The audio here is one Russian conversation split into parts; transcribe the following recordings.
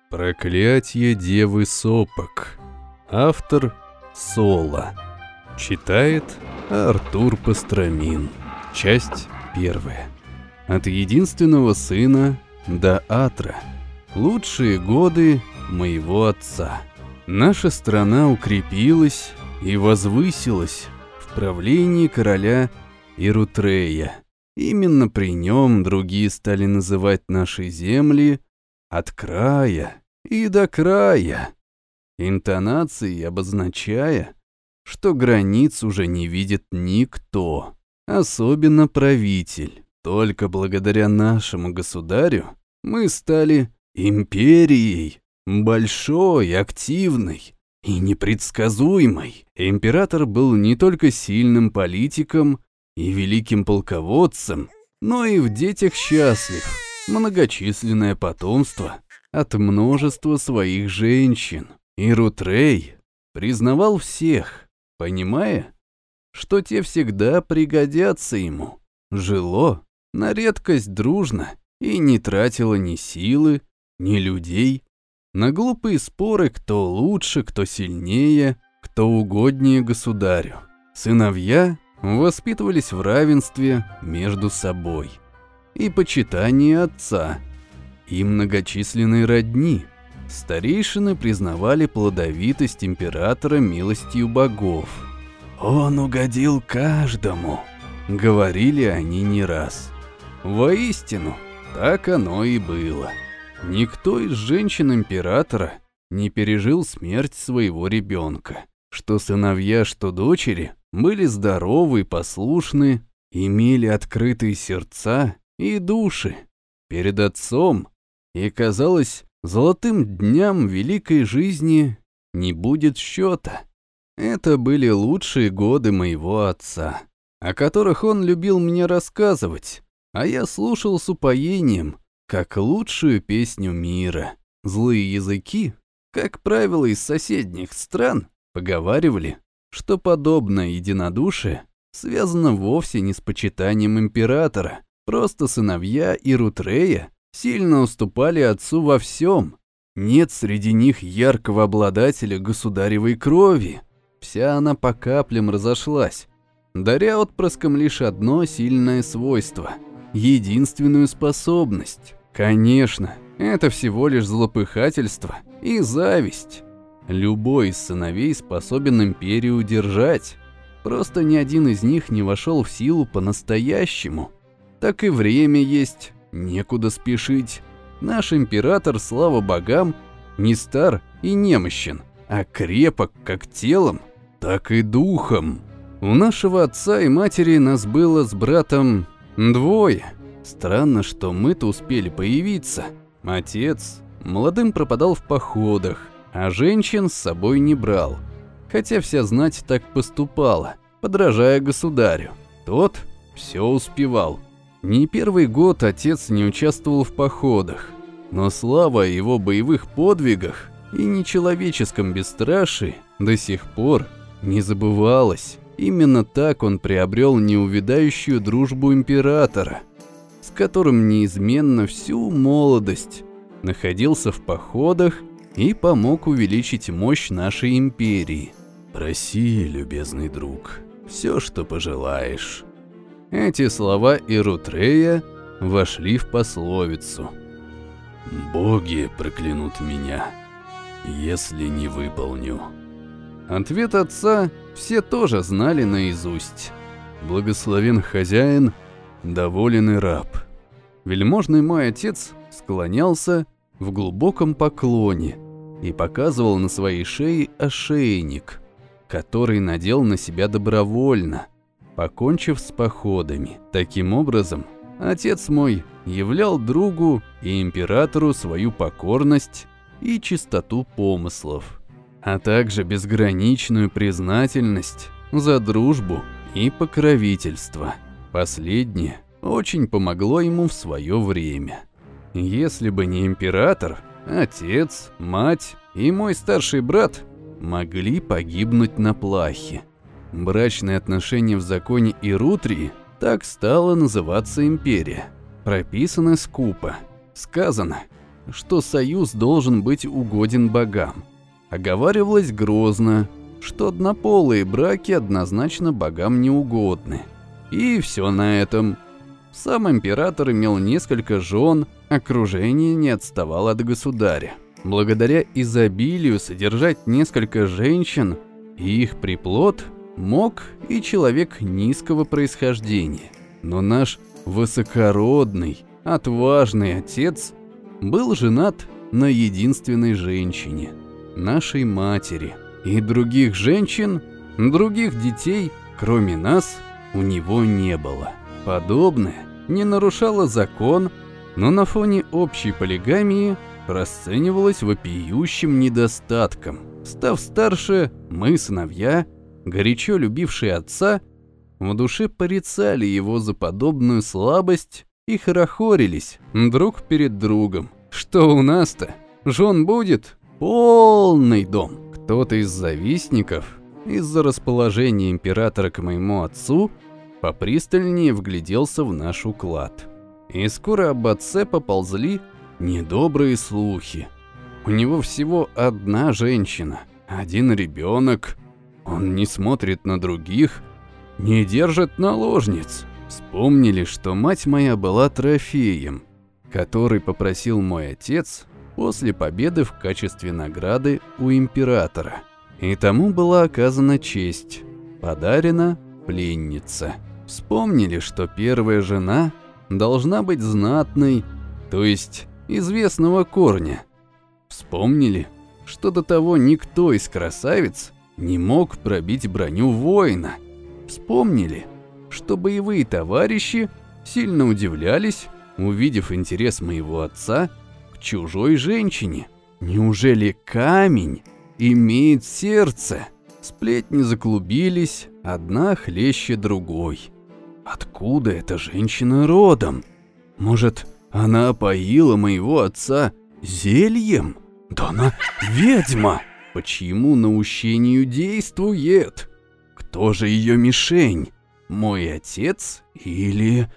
Проклятье Девы Сопок. Автор Соло. Читает Артур Постромин. Часть 1. От единственного сына до Атра. Лучшие годы моего отца. Наша страна укрепилась и возвысилась в правлении короля Ирутрея. Именно при нем другие стали называть наши земли от края и до края, интонацией обозначая, что границ уже не видит никто, особенно правитель. Только благодаря нашему государю мы стали империей, большой, активной и непредсказуемой. Император был не только сильным политиком и великим полководцем, но и в детях счастлив, многочисленное потомство от множества своих женщин. Ирутрей признавал всех, понимая, что те всегда пригодятся ему. Жило на редкость дружно и не тратило ни силы, ни людей на глупые споры, кто лучше, кто сильнее, кто угоднее государю. Сыновья воспитывались в равенстве между собой и почитании отца, и многочисленные родни. Старейшины признавали плодовитость императора милостью богов. «Он угодил каждому», — говорили они не раз. Воистину, так оно и было. Никто из женщин императора не пережил смерть своего ребенка. Что сыновья, что дочери были здоровы и послушны, имели открытые сердца и души перед отцом, и, казалось, золотым дням великой жизни не будет счета. Это были лучшие годы моего отца, о которых он любил мне рассказывать, а я слушал с упоением, как лучшую песню мира. Злые языки, как правило, из соседних стран, поговаривали, что подобное единодушие связано вовсе не с почитанием императора, просто сыновья Ирутрея сильно уступали отцу во всем. Нет среди них яркого обладателя государевой крови. Вся она по каплям разошлась, даря отпрыскам лишь одно сильное свойство, единственную способность. Конечно, это всего лишь злопыхательство и зависть. Любой из сыновей способен империю удержать. Просто ни один из них не вошел в силу по-настоящему. Так и время есть, некуда спешить. Наш император, слава богам, не стар и немощен, а крепок как телом, так и духом. У нашего отца и матери нас было с братом двое. Странно, что мы-то успели появиться. Отец молодым пропадал в походах, а женщин с собой не брал. Хотя вся знать так поступала, подражая государю. Тот все успевал. Не первый год отец не участвовал в походах, но слава о его боевых подвигах и нечеловеческом бесстрашии до сих пор не забывалась. Именно так он приобрел неувядающую дружбу императора, с которым неизменно всю молодость находился в походах и помог увеличить мощь нашей империи. «Проси, любезный друг, все, что пожелаешь». Эти слова Ирутрея вошли в пословицу. «Боги проклянут меня, если не выполню». Ответ отца все тоже знали наизусть. «Благословен хозяин, доволен и раб». Вельможный мой отец склонялся в глубоком поклоне и показывал на своей шее ошейник, который надел на себя добровольно, покончив с походами. Таким образом, отец мой являл другу и императору свою покорность и чистоту помыслов, а также безграничную признательность за дружбу и покровительство. Последнее очень помогло ему в свое время. Если бы не император, отец, мать и мой старший брат могли погибнуть на плахе. Брачные отношения в законе Ирутрии так стала называться империя. Прописано скупо. Сказано: что союз должен быть угоден богам. Оговаривалось грозно, что однополые браки однозначно богам не угодны. И все на этом. Сам император имел несколько жен, окружение не отставало от государя. Благодаря изобилию содержать несколько женщин и их приплод мог и человек низкого происхождения. Но наш высокородный, отважный отец был женат на единственной женщине, нашей матери, и других женщин, других детей, кроме нас, у него не было. Подобное не нарушало закон, но на фоне общей полигамии расценивалось вопиющим недостатком. Став старше, мы, сыновья, горячо любившие отца, в душе порицали его за подобную слабость и хорохорились друг перед другом. Что у нас-то? Жен будет? Полный дом. Кто-то из завистников, из-за расположения императора к моему отцу, попристальнее вгляделся в наш уклад. И скоро об отце поползли недобрые слухи. У него всего одна женщина, один ребенок. Он не смотрит на других, не держит наложниц. Вспомнили, что мать моя была трофеем, который попросил мой отец после победы в качестве награды у императора. И тому была оказана честь, подарена пленница. Вспомнили, что первая жена должна быть знатной, то есть известного корня. Вспомнили, что до того никто из красавиц не мог пробить броню воина. Вспомнили, что боевые товарищи сильно удивлялись, увидев интерес моего отца к чужой женщине. Неужели камень имеет сердце? Сплетни заклубились, одна хлеще другой. Откуда эта женщина родом? Может, она опоила моего отца зельем? Да она ведьма! По чьему наущению действует? Кто же ее мишень? Мой отец или...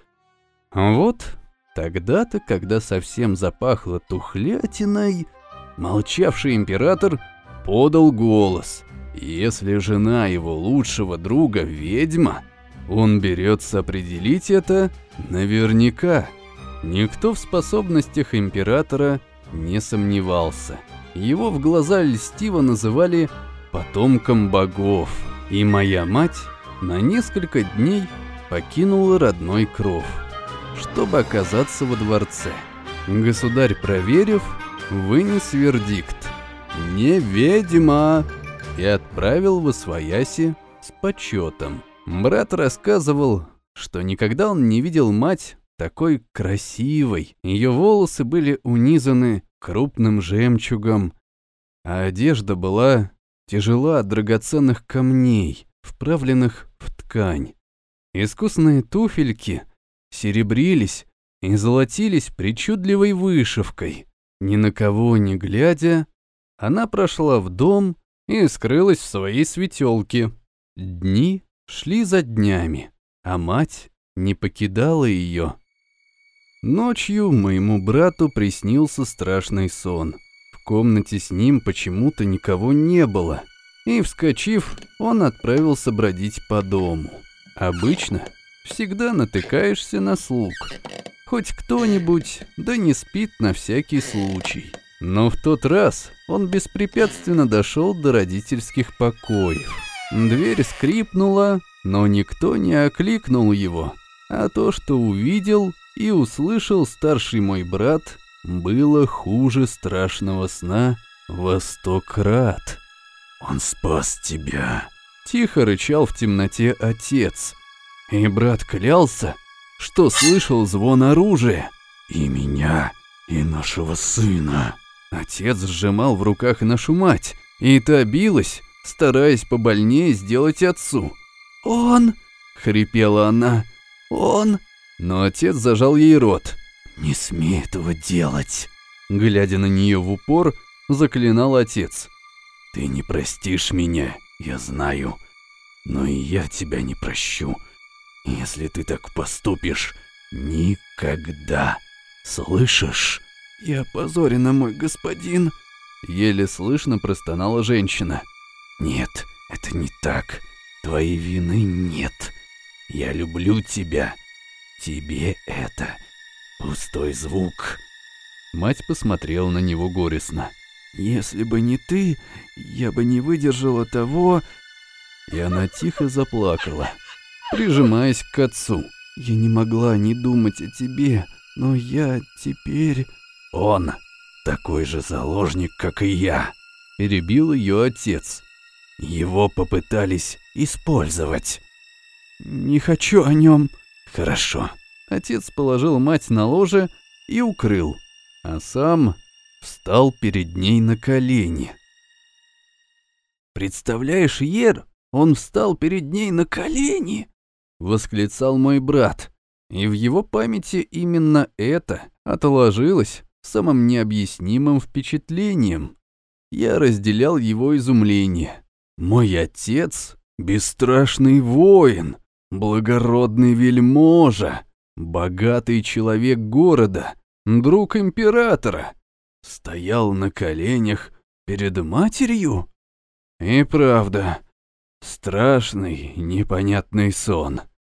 Вот тогда-то, когда совсем запахло тухлятиной, молчавший император подал голос. Если жена его лучшего друга ведьма, он берется определить это наверняка. Никто в способностях императора не сомневался. Его в глаза льстиво называли потомком богов. И моя мать на несколько дней покинула родной кров, чтобы оказаться во дворце. Государь, проверив, вынес вердикт: «Не ведьма!» и отправил восвояси с почетом. Брат рассказывал, что никогда он не видел мать такой красивой. Ее волосы были унизаны крупным жемчугом, а одежда была тяжела от драгоценных камней, вправленных в ткань. Искусные туфельки серебрились и золотились причудливой вышивкой. Ни на кого не глядя, она прошла в дом и скрылась в своей светелке. Дни шли за днями, а мать не покидала ее. Ночью моему брату приснился страшный сон. В комнате с ним почему-то никого не было, и, вскочив, он отправился бродить по дому. Обычно всегда натыкаешься на слуг. Хоть кто-нибудь, да не спит на всякий случай. Но в тот раз он беспрепятственно дошел до родительских покоев. Дверь скрипнула, но никто не окликнул его, а то, что увидел и услышал старший мой брат, было хуже страшного сна во 100 крат. «Он спас тебя», — тихо рычал в темноте отец. И брат клялся, что слышал звон оружия. «И меня, и нашего сына». Отец сжимал в руках нашу мать, и та билась, стараясь побольнее сделать отцу. «Он!» — хрипела она. «Он!» Но отец зажал ей рот. «Не смей этого делать!» Глядя на нее в упор, заклинал отец. «Ты не простишь меня, я знаю, но и я тебя не прощу. Если ты так поступишь, никогда. Слышишь?» «Я опозорена, мой господин», — еле слышно простонала женщина. «Нет, это не так. Твоей вины нет. Я люблю тебя. Тебе это пустой звук». Мать посмотрела на него горестно. «Если бы не ты, я бы не выдержала того...» И она тихо заплакала, прижимаясь к отцу. «Я не могла не думать о тебе, но я теперь...» «Он такой же заложник, как и я», — перебил ее отец. «Его попытались использовать». «Не хочу о нем». «Хорошо». Отец положил мать на ложе и укрыл, а сам встал перед ней на колени. «Представляешь, Ер, он встал перед ней на колени!» — восклицал мой брат. И в его памяти именно это отложилось самым необъяснимым впечатлением. Я разделял его изумление. Мой отец — бесстрашный воин, благородный вельможа, богатый человек города, друг императора, стоял на коленях перед матерью? И правда, страшный непонятный сон.